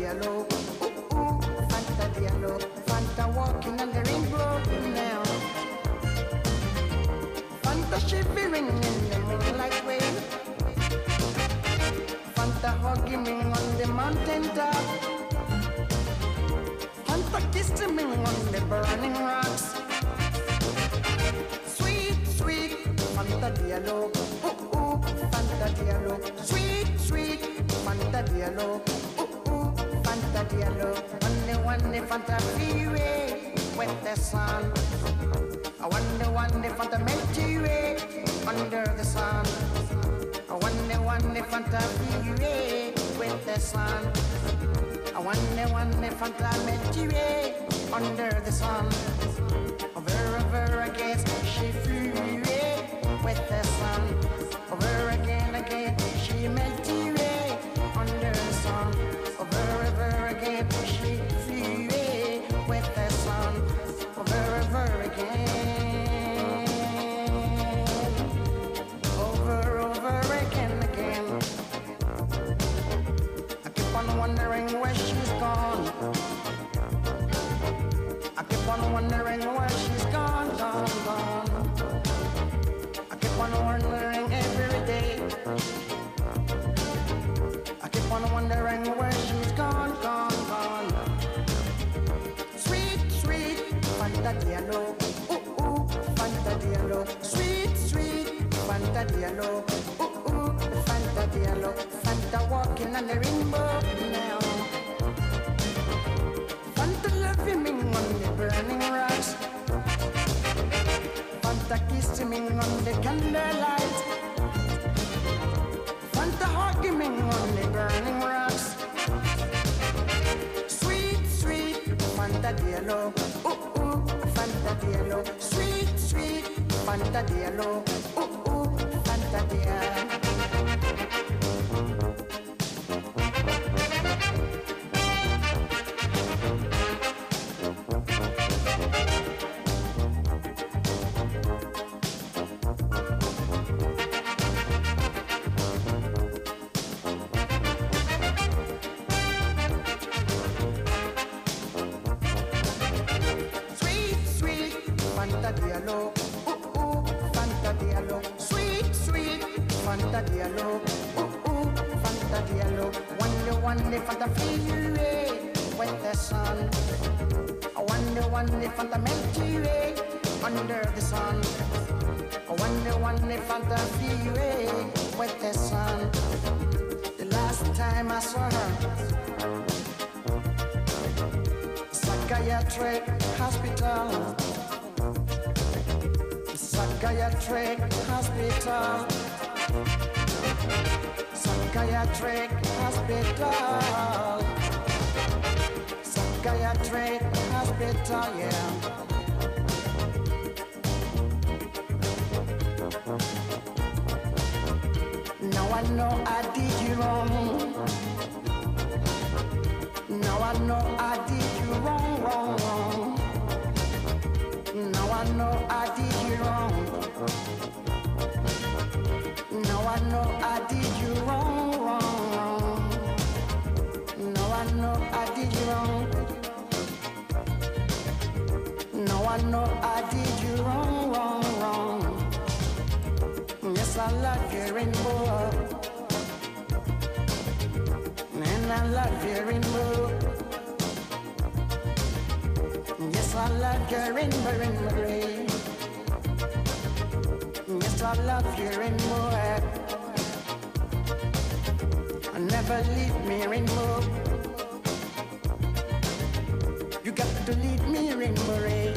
diallo, Fanta diallo, Fanta walking on the rainbow now. Fanta shivering in the moonlight way. Fanta hugging me on the mountain top. Fanta kissing me on the burning rocks. Sweet, sweet Fanta diallo, Fanta diallo, sweet, sweet Fanta diallo, Fanta diallo. One Fanta freeway with the sun. I wonder one Fanta Milky Way under the sun. I wonder one Fanta freeway with the sun. I wonder one Fanta Milky Way under the sun. Over again she flew away with the sun. Over again she melted away under the sun. Over again she flew away with the sun. Over again. Over again. I keep on wondering where she's gone. I keep on wondering where she's gone. I keep on wondering every day. I keep on wondering where she's gone. Sweet Fanta diallo, Fanta diallo, sweet Fanta diallo, Fanta diallo, Fanta walking on the rainbow now. Fanta loving me on the burning rocks. Fanta kissing me on the candlelight. Fanta hugging me on the burning rocks. Sweet Fanta diallo, Fanta diallo, sweet Fanta diallo, Fanta diallo. Fanta diallo, Fanta diallo, sweet Fanta diallo, Fanta diallo. Wonder Fanta flew away with the sun. I wonder Fanta Milky Way under the sun. I wonder Fanta flew away with the sun. The last time I saw her, psychiatric hospital. Psychiatric hospital. Psychiatric hospital. Psychiatric hospital, yeah. Now I know I did you wrong. Now I know I did you wrong. Now I know I did you wrong. Now I know I did you wrong. Now I know I did you wrong. Now I know I did you wrong. Yes, I love your rainbow. And I love your rainbow. Yes, I love your rainbow. Yes, I love your rainbow. Never leave me, rainbow. You got to lead me, rainbow.